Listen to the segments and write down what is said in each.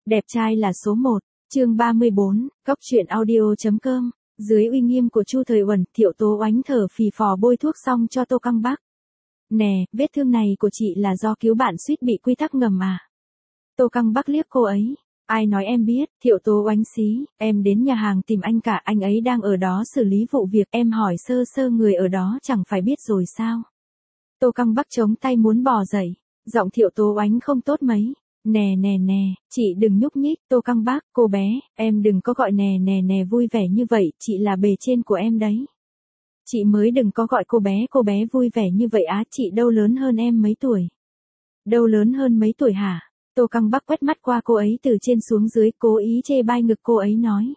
Đẹp trai là số 1, chương 34, Cóc truyện audio.com, dưới uy nghiêm của Chu Thời Uẩn, Thiệu Tố Oánh thở phì phò bôi thuốc xong cho Tô Căng Bắc. Nè, vết thương này của chị là do cứu bạn suýt bị quy tắc ngầm à? Tô Căng Bắc liếc cô ấy. Ai nói em biết, Thiệu Tố Oánh xí, em đến nhà hàng tìm anh cả, anh ấy đang ở đó xử lý vụ việc, em hỏi sơ sơ người ở đó chẳng phải biết rồi sao? Tô Căng Bắc chống tay muốn bò dậy, giọng Thiệu Tố Oánh không tốt mấy. Nè, chị đừng nhúc nhích, Tô Căng Bắc, cô bé, em đừng có gọi nè vui vẻ như vậy, chị là bề trên của em đấy. Chị mới đừng có gọi cô bé vui vẻ như vậy á, chị đâu lớn hơn em mấy tuổi. Đâu lớn hơn mấy tuổi hả? Tô Căng Bắc quét mắt qua cô ấy từ trên xuống dưới, cố ý chê bai ngực cô ấy nói.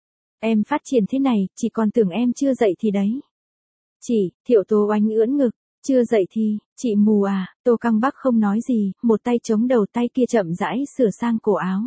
Em phát triển thế này, chị còn tưởng em chưa dậy thì đấy. Chị, Thiệu Tố Oánh ưỡn ngực. Chưa dậy thì, chị mù à? Tô Căng Bắc không nói gì, một tay chống đầu, tay kia chậm rãi sửa sang cổ áo.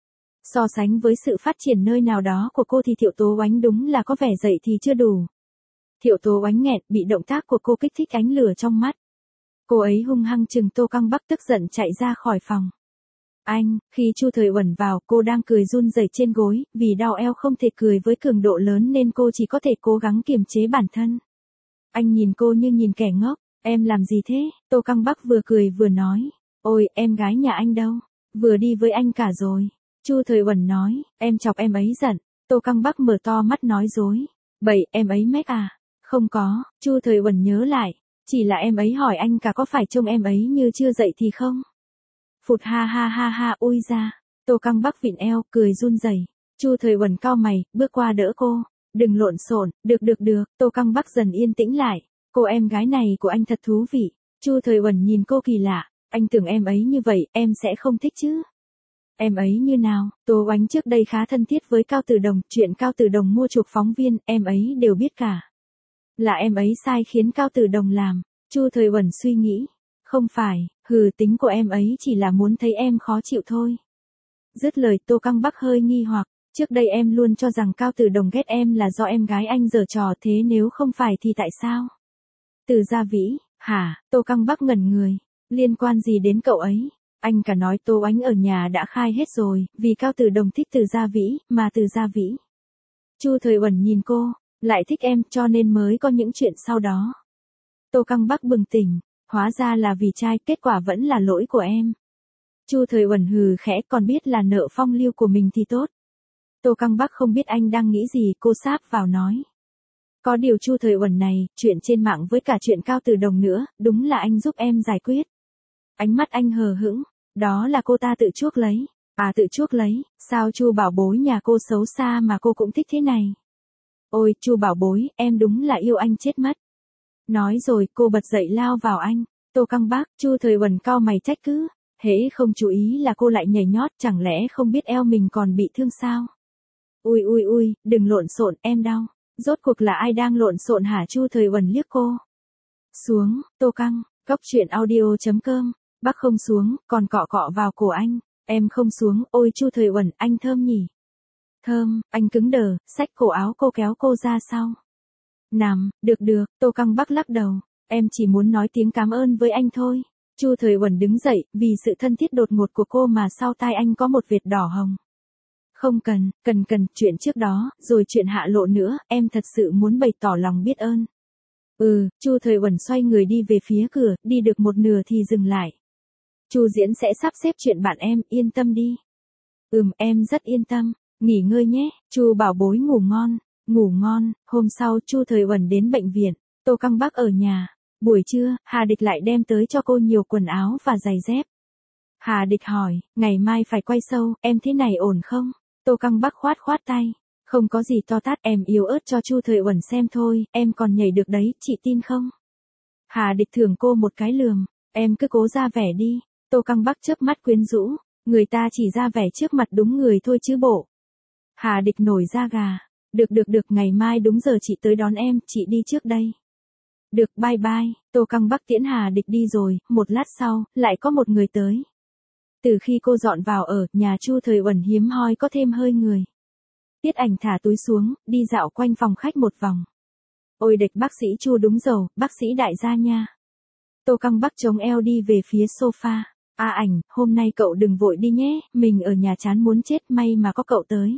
So sánh với sự phát triển nơi nào đó của cô thì Thiệu Tố Oánh đúng là có vẻ dậy thì chưa đủ. Thiệu Tố Oánh nghẹn, bị động tác của cô kích thích ánh lửa trong mắt. Cô ấy hung hăng chừng Tô Căng Bắc, tức giận chạy ra khỏi phòng. Anh, khi Chu Thời Uẩn vào, cô đang cười run rẩy trên gối, vì đau eo không thể cười với cường độ lớn nên cô chỉ có thể cố gắng kiềm chế bản thân. Anh nhìn cô như nhìn kẻ ngốc. Em làm gì thế? Tô Căng Bắc vừa cười vừa nói. Ôi, em gái nhà anh đâu? Vừa đi với anh cả rồi. Chu Thời Uẩn nói, em chọc em ấy giận. Tô Căng Bắc mở to mắt nói dối. Bậy, em ấy mách à? Không có, Chu Thời Uẩn nhớ lại. Chỉ là em ấy hỏi anh cả có phải trông em ấy như chưa dậy thì không? Phụt ha, ôi ra. Tô Căng Bắc vịn eo, cười run rẩy. Chu Thời Uẩn cau mày, bước qua đỡ cô. Đừng lộn xộn, được, Tô Căng Bắc dần yên tĩnh lại. Cô em gái này của anh thật thú vị. Chu Thời Uẩn nhìn cô kỳ lạ. Anh tưởng em ấy như vậy, em sẽ không thích chứ. Em ấy như nào? Tố Oánh trước đây khá thân thiết với Cao Tử Đồng, chuyện Cao Tử Đồng mua chuộc phóng viên, em ấy đều biết cả. Là em ấy sai khiến Cao Tử Đồng làm. Chu Thời Uẩn suy nghĩ. Không phải, tính của em ấy chỉ là muốn thấy em khó chịu thôi. Dứt lời Tô Căng Bắc hơi nghi hoặc. Trước đây em luôn cho rằng Cao Tử Đồng ghét em là do em gái anh giở trò, thế nếu không phải thì tại sao? Từ Gia Vĩ, hả? Tô Căng Bắc ngẩn người. Liên quan gì đến cậu ấy? Anh cả nói Tố Oánh ở nhà đã khai hết rồi, vì Cao Tử Đồng thích Từ Gia Vĩ, mà Từ Gia Vĩ. Chu Thời Uẩn nhìn cô, lại thích em cho nên mới có những chuyện sau đó. Tô Căng Bắc bừng tỉnh, hóa ra là vì trai, kết quả vẫn là lỗi của em. Chu Thời Uẩn hừ khẽ, còn biết là nợ phong lưu của mình thì tốt. Tô Căng Bắc không biết anh đang nghĩ gì, cô sáp vào nói. Có điều Chu Thời Uẩn này, chuyện trên mạng với cả chuyện Cao Tử Đồng nữa, đúng là anh giúp em giải quyết. Ánh mắt anh hờ hững, đó là cô ta tự chuốc lấy. À, tự chuốc lấy, sao Chu bảo bối nhà cô xấu xa mà cô cũng thích thế này. Ôi, Chu bảo bối, em đúng là yêu anh chết mất. Nói rồi, cô bật dậy lao vào anh. Tô Căng Bắc, Chu Thời Uẩn cau mày trách cứ. Hễ không chú ý là cô lại nhảy nhót, chẳng lẽ không biết eo mình còn bị thương sao? Ui, đừng lộn xộn, em đau. Rốt cuộc là ai đang lộn xộn hả? Chu Thời Uẩn liếc cô. Xuống, Tô Căng, Cóc truyện audio.com. Bắc không xuống, còn cọ cọ vào cổ anh. Em không xuống, ôi Chu Thời Uẩn, anh thơm nhỉ? Thơm, anh cứng đờ, xách cổ áo cô kéo cô ra sau. Nằm, được, Tô Căng Bắc lắc đầu. Em chỉ muốn nói tiếng cảm ơn với anh thôi. Chu Thời Uẩn đứng dậy, vì sự thân thiết đột ngột của cô mà sau tai anh có một vệt đỏ hồng. Không cần, chuyện trước đó, rồi chuyện hạ lộ nữa, em thật sự muốn bày tỏ lòng biết ơn. Chu Thời Uẩn xoay người đi về phía cửa, đi được một nửa thì dừng lại. Chu Diễn sẽ sắp xếp chuyện bạn em, yên tâm đi. Em rất yên tâm, nghỉ ngơi nhé, Chu bảo bối ngủ ngon. Hôm sau Chu Thời Uẩn đến bệnh viện, Tô Căng Bắc ở nhà. Buổi trưa, Hà Địch lại đem tới cho cô nhiều quần áo và giày dép. Hà Địch hỏi, ngày mai phải quay show, em thế này ổn không? Tô Căng Bắc khoát tay. Không có gì to tát, em yếu ớt cho Chu Thời Uẩn xem thôi, em còn nhảy được đấy, chị tin không? Hà Địch thưởng cô một cái lườm, em cứ cố ra vẻ đi. Tô Căng Bắc chớp mắt quyến rũ, người ta chỉ ra vẻ trước mặt đúng người thôi chứ bộ. Hà Địch nổi da gà, được, ngày mai đúng giờ chị tới đón em, chị đi trước đây. Được, bye. Tô Căng Bắc tiễn Hà Địch đi rồi, một lát sau, lại có một người tới. Từ khi cô dọn vào ở, nhà Chu Thời Uẩn hiếm hoi có thêm hơi người. Tiết Ảnh thả túi xuống, đi dạo quanh phòng khách một vòng. Ôi địch bác sĩ Chu đúng giàu, bác sĩ đại gia nha. Tô Căng Bắc chống eo đi về phía sofa. Ảnh, hôm nay cậu đừng vội đi nhé, mình ở nhà chán muốn chết, may mà có cậu tới.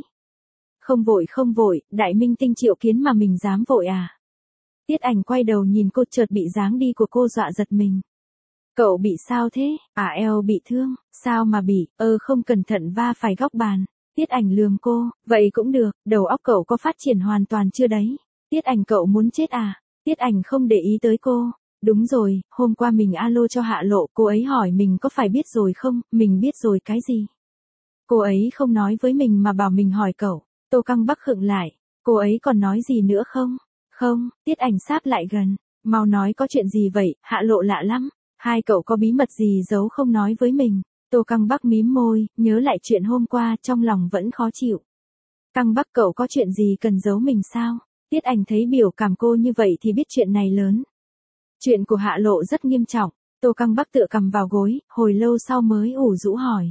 Không vội, đại minh tinh triệu kiến mà mình dám vội à. Tiết Ảnh quay đầu nhìn cô, chợt bị dáng đi của cô dọa giật mình. Cậu bị sao thế? Eo bị thương, sao mà bị, không cẩn thận va phải góc bàn. Tiết Ảnh lườm cô, vậy cũng được, đầu óc cậu có phát triển hoàn toàn chưa đấy? Tiết Ảnh, cậu muốn chết à? Tiết Ảnh không để ý tới cô. Đúng rồi, hôm qua mình alo cho Hạ Lộ, cô ấy hỏi mình có phải biết rồi không, mình biết rồi cái gì? Cô ấy không nói với mình mà bảo mình hỏi cậu. Tô Căng Bắc khựng lại, cô ấy còn nói gì nữa không? Không, Tiết Ảnh sáp lại gần, mau nói có chuyện gì vậy, Hạ Lộ lạ lắm, hai cậu có bí mật gì giấu không nói với mình? Tô Căng Bắc mím môi, nhớ lại chuyện hôm qua, trong lòng vẫn khó chịu. Căng Bắc, cậu có chuyện gì cần giấu mình sao? Tiết Ảnh thấy biểu cảm cô như vậy thì biết chuyện này lớn. Chuyện của Hạ Lộ rất nghiêm trọng. Tô Căng Bắc tựa cằm vào gối, hồi lâu sau mới ủ rũ hỏi.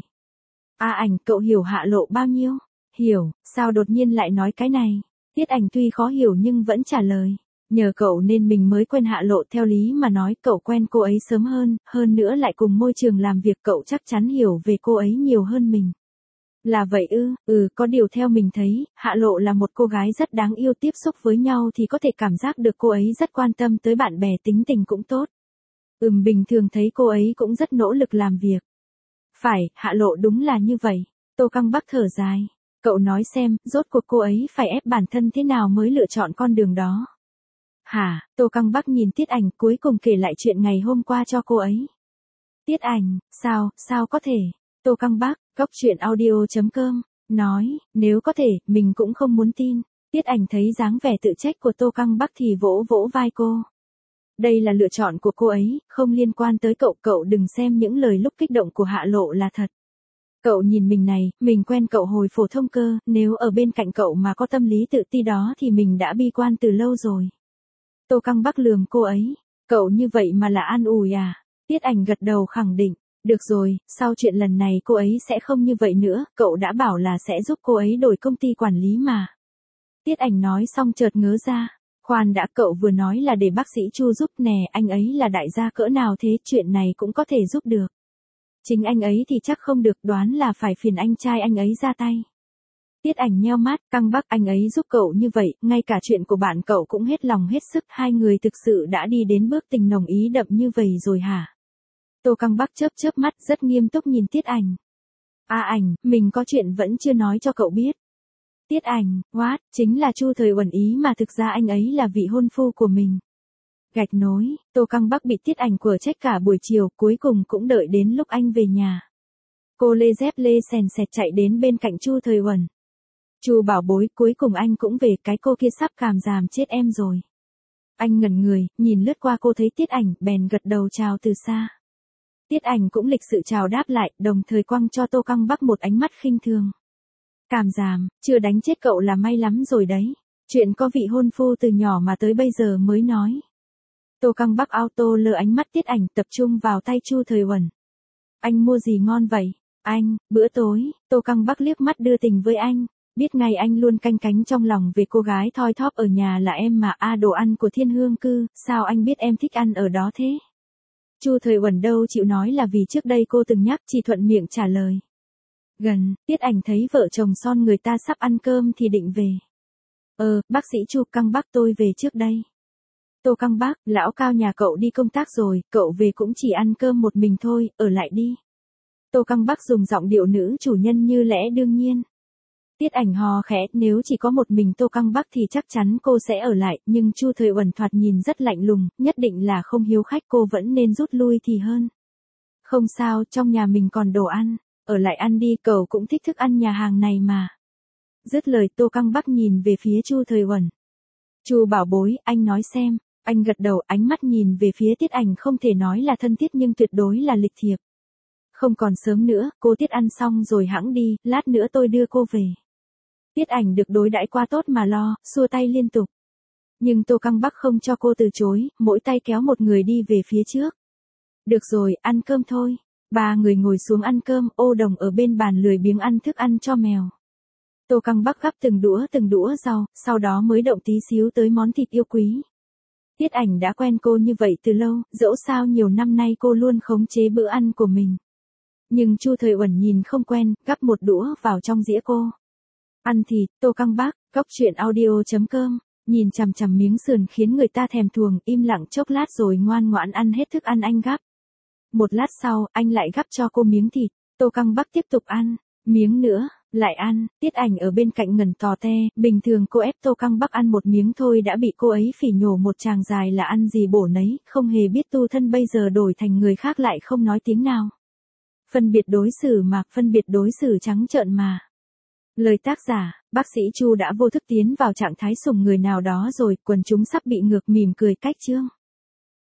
Ảnh, cậu hiểu Hạ Lộ bao nhiêu? Hiểu, sao đột nhiên lại nói cái này? Tiết Ảnh tuy khó hiểu nhưng vẫn trả lời. Nhờ cậu nên mình mới quen Hạ Lộ, theo lý mà nói cậu quen cô ấy sớm hơn nữa lại cùng môi trường làm việc, cậu chắc chắn hiểu về cô ấy nhiều hơn mình. Là vậy ư, có điều theo mình thấy, Hạ Lộ là một cô gái rất đáng yêu, tiếp xúc với nhau thì có thể cảm giác được cô ấy rất quan tâm tới bạn bè, tính tình cũng tốt. Bình thường thấy cô ấy cũng rất nỗ lực làm việc. Phải, Hạ Lộ đúng là như vậy. Tô Căng Bắc thở dài. Cậu nói xem, rốt cuộc cô ấy phải ép bản thân thế nào mới lựa chọn con đường đó? Hả? Tô Căng Bắc nhìn Tiết Ảnh, cuối cùng kể lại chuyện ngày hôm qua cho cô ấy. Tiết Ảnh, sao có thể? Tô Căng Bắc, goctruyện.audio.com, nói, nếu có thể, mình cũng không muốn tin. Tiết Ảnh thấy dáng vẻ tự trách của Tô Căng Bắc thì vỗ vỗ vai cô. Đây là lựa chọn của cô ấy, không liên quan tới cậu đừng xem những lời lúc kích động của Hạ Lộ là thật. Cậu nhìn mình này, mình quen cậu hồi phổ thông cơ, nếu ở bên cạnh cậu mà có tâm lý tự ti đó thì mình đã bi quan từ lâu rồi. Tô Căng Bắc lườm cô ấy, cậu như vậy mà là an ủi à? Tiết Ảnh gật đầu khẳng định, được rồi, sau chuyện lần này cô ấy sẽ không như vậy nữa, cậu đã bảo là sẽ giúp cô ấy đổi công ty quản lý mà. Tiết Ảnh nói xong chợt ngớ ra, khoan đã, cậu vừa nói là để bác sĩ Chu giúp nè, anh ấy là đại gia cỡ nào thế, chuyện này cũng có thể giúp được. Chính anh ấy thì chắc không được, đoán là phải phiền anh trai anh ấy ra tay. Tiết Ảnh nheo mắt, Căng Bắc, anh ấy giúp cậu như vậy, ngay cả chuyện của bạn cậu cũng hết lòng hết sức, hai người thực sự đã đi đến bước tình nồng ý đậm như vậy rồi hả? Tô Căng Bắc chớp mắt rất nghiêm túc nhìn Tiết Ảnh. Ảnh, mình có chuyện vẫn chưa nói cho cậu biết. Tiết Ảnh, what, chính là Chu Thời Uẩn ý mà thực ra anh ấy là vị hôn phu của mình. Gạch nối, Tô Căng Bắc bị Tiết Ảnh quở trách cả buổi chiều, cuối cùng cũng đợi đến lúc anh về nhà. Cô lê dép lê sèn sẹt chạy đến bên cạnh Chu Thời Uẩn. Chu bảo bối, cuối cùng anh cũng về, cái cô kia sắp càm ràm chết em rồi. Anh ngẩn người, nhìn lướt qua cô thấy Tiết Ảnh, bèn gật đầu chào từ xa. Tiết Ảnh cũng lịch sự chào đáp lại, đồng thời quăng cho Tô Căng Bắc một ánh mắt khinh thường. Càm ràm, chưa đánh chết cậu là may lắm rồi đấy. Chuyện có vị hôn phu từ nhỏ mà tới bây giờ mới nói. Tô Căng Bắc auto lơ ánh mắt Tiết Ảnh, tập trung vào tay Chu Thời Uẩn. Anh mua gì ngon vậy? Anh, bữa tối, Tô Căng Bắc liếc mắt đưa tình với anh. Biết ngay anh luôn canh cánh trong lòng về cô gái thoi thóp ở nhà là em mà, đồ ăn của Thiên Hương Cư, sao anh biết em thích ăn ở đó thế? Chu Thời Uẩn đâu chịu nói là vì trước đây cô từng nhắc, chỉ thuận miệng trả lời. Gần, Tiết Ảnh thấy vợ chồng son người ta sắp ăn cơm thì định về. Bác sĩ Chu, Căng Bắc tôi về trước đây. Tô Căng Bắc, lão Cao nhà cậu đi công tác rồi, cậu về cũng chỉ ăn cơm một mình thôi, ở lại đi. Tô Căng Bắc dùng giọng điệu nữ chủ nhân như lẽ đương nhiên. Tiết Ảnh hò khẽ, nếu chỉ có một mình Tô Căng Bắc thì chắc chắn cô sẽ ở lại, nhưng Chu Thời Uẩn thoạt nhìn rất lạnh lùng, nhất định là không hiếu khách, cô vẫn nên rút lui thì hơn. Không sao, trong nhà mình còn đồ ăn, ở lại ăn đi, cậu cũng thích thức ăn nhà hàng này mà. Dứt lời Tô Căng Bắc nhìn về phía Chu Thời Uẩn. Chu bảo bối, anh nói xem, anh gật đầu, ánh mắt nhìn về phía Tiết Ảnh không thể nói là thân thiết nhưng tuyệt đối là lịch thiệp. Không còn sớm nữa, cô Tiết ăn xong rồi hẵng đi, lát nữa tôi đưa cô về. Tiết Ảnh được đối đãi quá tốt mà lo, xua tay liên tục. Nhưng Tô Căng Bắc không cho cô từ chối, mỗi tay kéo một người đi về phía trước. Được rồi, ăn cơm thôi. Ba người ngồi xuống ăn cơm, Ô Đồng ở bên bàn lười biếng ăn thức ăn cho mèo. Tô Căng Bắc gắp từng đũa rau, sau đó mới động tí xíu tới món thịt yêu quý. Tiết Ảnh đã quen cô như vậy từ lâu, dẫu sao nhiều năm nay cô luôn khống chế bữa ăn của mình. Nhưng Chu Thời Uẩn nhìn không quen, gắp một đũa vào trong dĩa cô. Ăn thịt, Tô Căng Bắc, góc chuyện audio.com, nhìn chằm chằm miếng sườn khiến người ta thèm thuồng, im lặng chốc lát rồi ngoan ngoãn ăn hết thức ăn anh gắp. Một lát sau, anh lại gắp cho cô miếng thịt, Tô Căng Bắc tiếp tục ăn, miếng nữa, lại ăn, Tiết Ảnh ở bên cạnh ngẩn tò te, bình thường cô ép Tô Căng Bắc ăn một miếng thôi đã bị cô ấy phỉ nhổ một tràng dài là ăn gì bổ nấy, không hề biết tu thân bây giờ đổi thành người khác lại không nói tiếng nào. Phân biệt đối xử mà, phân biệt đối xử trắng trợn mà. Lời tác giả, bác sĩ Chu đã vô thức tiến vào trạng thái sủng người nào đó rồi, quần chúng sắp bị ngược mỉm cười cách chương.